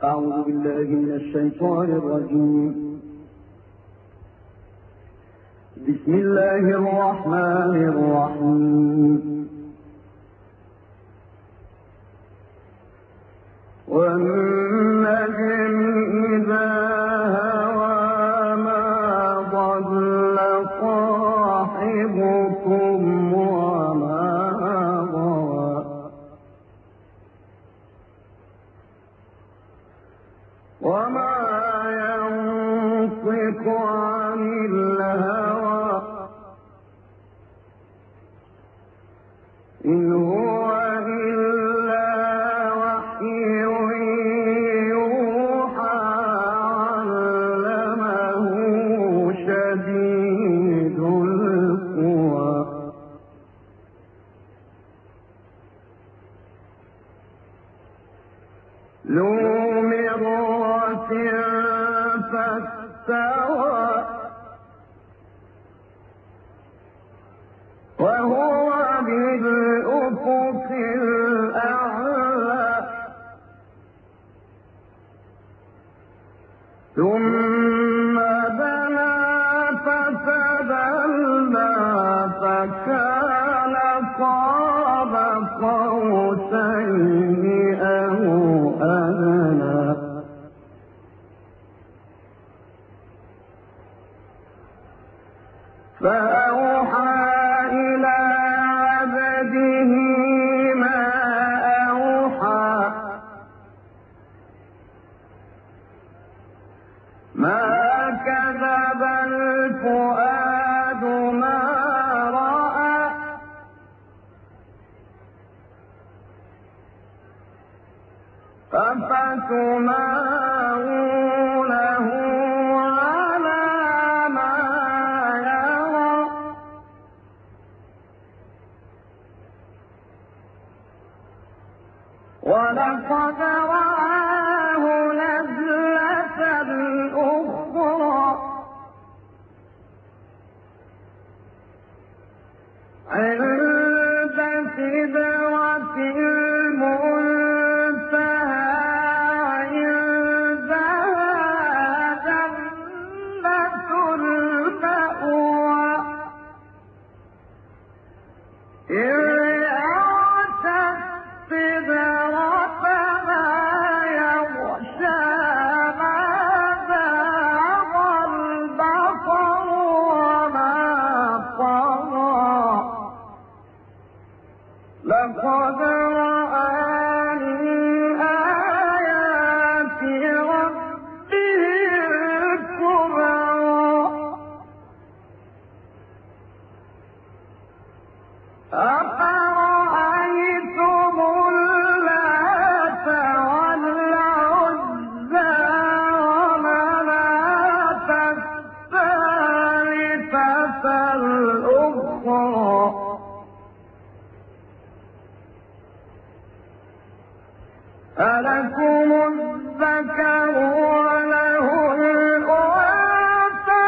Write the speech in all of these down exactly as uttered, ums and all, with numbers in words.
أعوذ بالله من الشيطان الرجيم. بسم الله الرحمن الرحيم. والنجم إذا هوى ما ضل صاحبكم وما غوى وما ينطق عن الهوى إن هو إلا وحي يوحى علمه شديد القوى ذو مرة فاستوى وهو بالأفق الأعلى ثم دنا فتدلى فكان قاب قوسين أو أدنى فأوحى إلى عبده ما أوحى ما كذب الفؤاد ما رأى أفتمارونه على ما يرى ولقد رآه نزلة أخرى عند سدرة المنتهى عندها جنة المأوى إذ يغشى السدرة ما يغشى ما زاغ البصر وما طغى لقد رأى من آيات ربه الكبرى أفرأيتم اللات والعزى ومناة الثالثة الأخرى ألكم الذكر وله الأنثى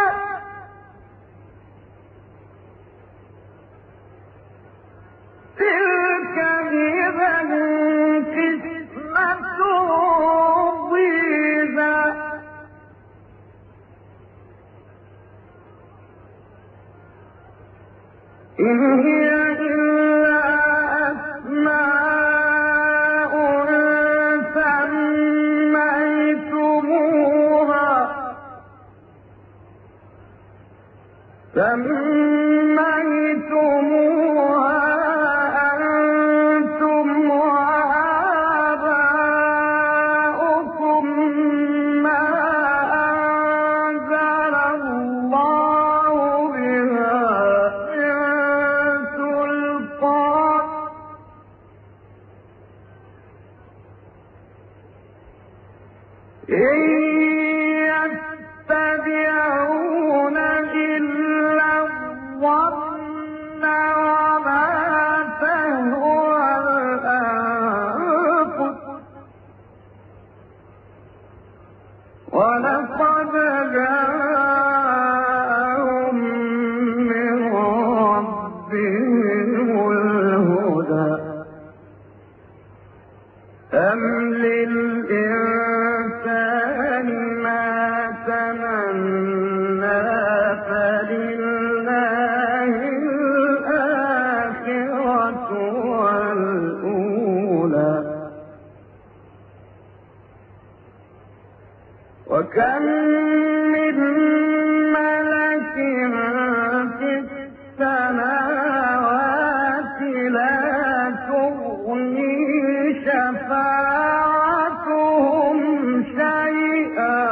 تلك إذا قسمة ضيزى إن هي إلا أسماء سميتموها سميتموها أنتم وآباؤكم ما أنزل الله بها من سلطان إن يتبعون إلا الظن وما تهوى الأنفس ولقد جاءهم من ربهم الهدى أم للإنسان وكم من ملك في السماوات لا تغني شفاعتهم شيئا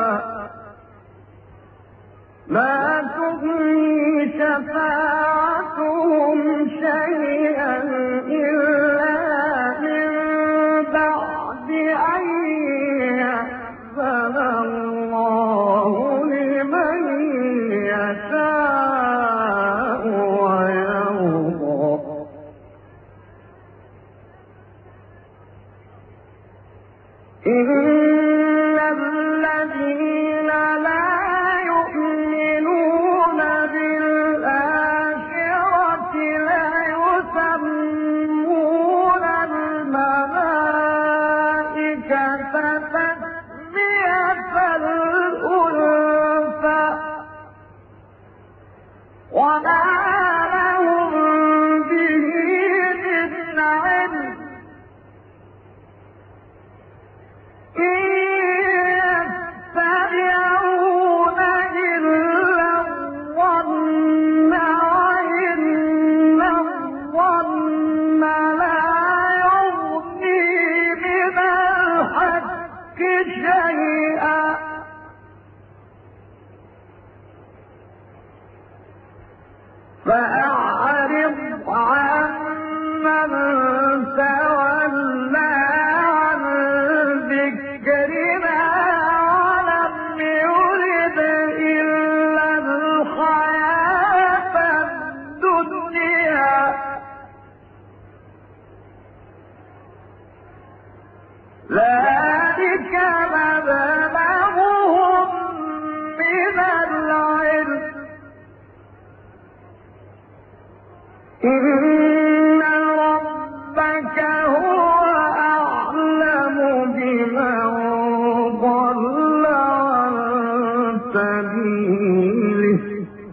لا تغني شفاعتهم شيئا إلا من بعد أن يأذن الله لمن يشاء ويرضى إن الذين لا يؤمنون بالآخرة لا يسمون الملائكة تسمية الأنثى وما لهم به من علم إن يتبعون إلا الظن وإن الظن لا يغني من الحق شيئا فأعرض عمن تولى عن ذكرنا ولم يرد إلا الحياة الدنيا ذلك مبلغهم من العلم إن ربك هو أعلم بمن ضل عن سبيله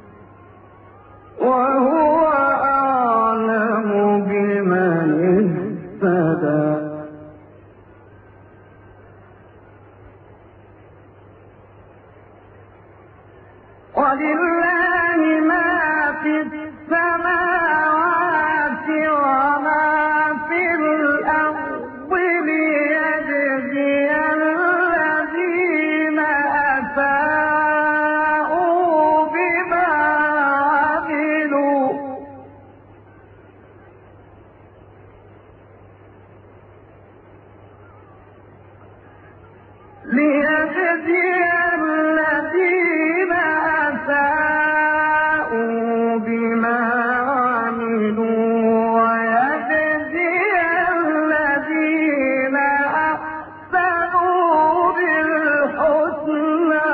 وهو أعلم بمن اهتدى ولله ما في السماوات وما في الأرض ليجزي الذين أساءوا بما عملوا ليجزي الذين أساءوا بما عملوا ويجزي الذين أحسنوا بالحسنى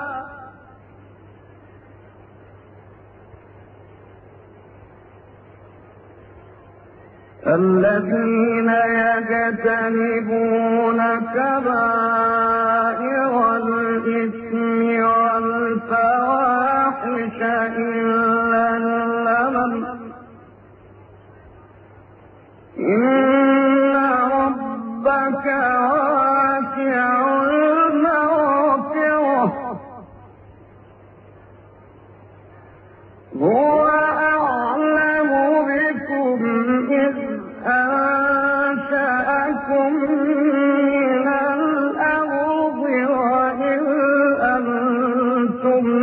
الذين يجتنبون كبائر الإثم والفواحش إلا اللمم إن ربك واسع المغفرة هو أعلم بكم إذ أنشأكم من الأرض وإذ أنتم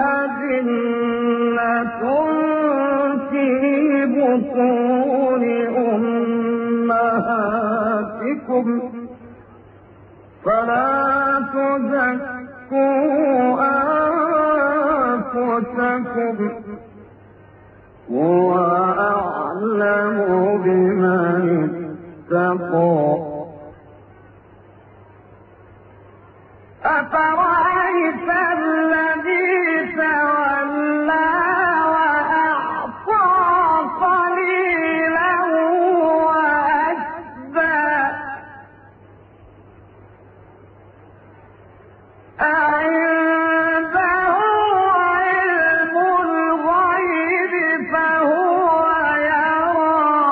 أجنة في بطون أمهاتكم فلا تزكوا أنفسكم هو أعلم بمن اتقى أفرأيت الذي تولى وأعطى قليلا وأكدى أعنده علم الغيب فهو يرى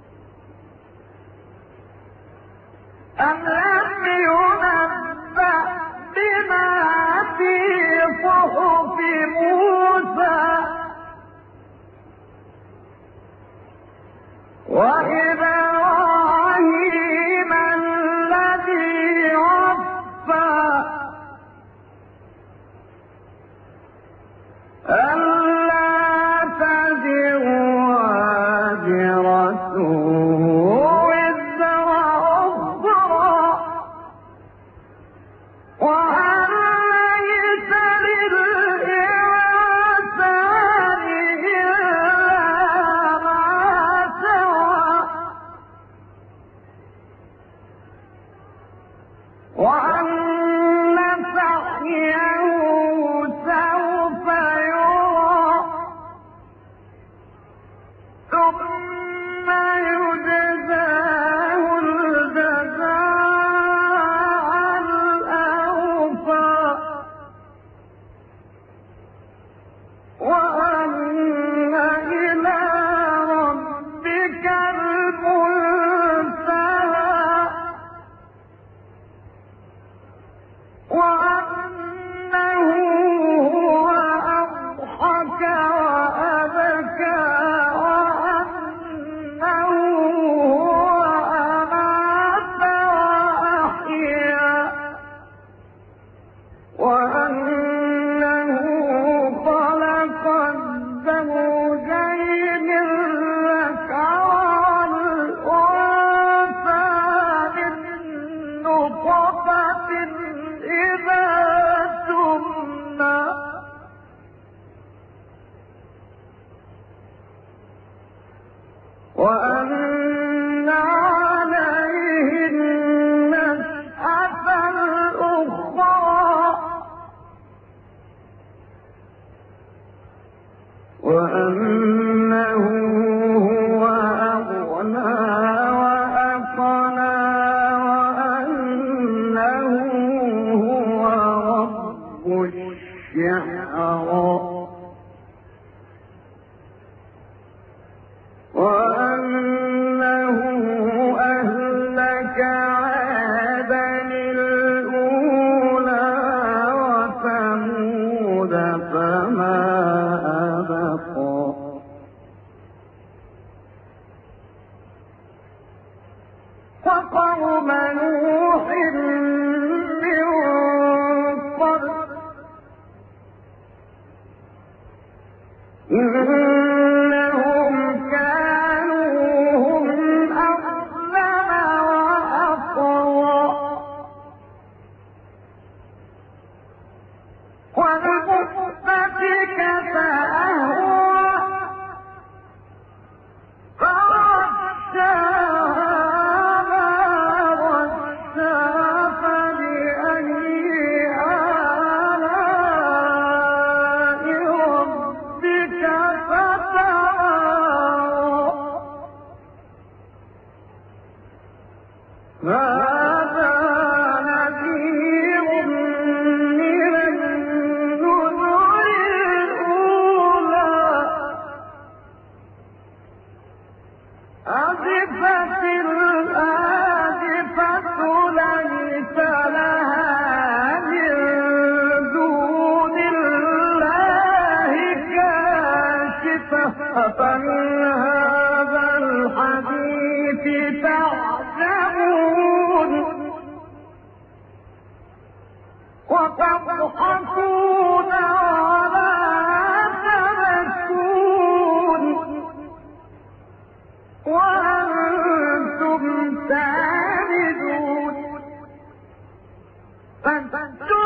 أم لم ينبأ شعرا وأنه أهلك عادا الأولى وثمود فما أبقى وقوم نوح من قبل إنهم كانوا هم أظلم وأطغى والمؤتفكة فأهوى هذا نذير من النذر الأولى أزفت الآزفة ليس لها من دون الله كاشفة أفمن هذا الحديث تعجبون وتضحكون ولا تبكون وأنتم سامدون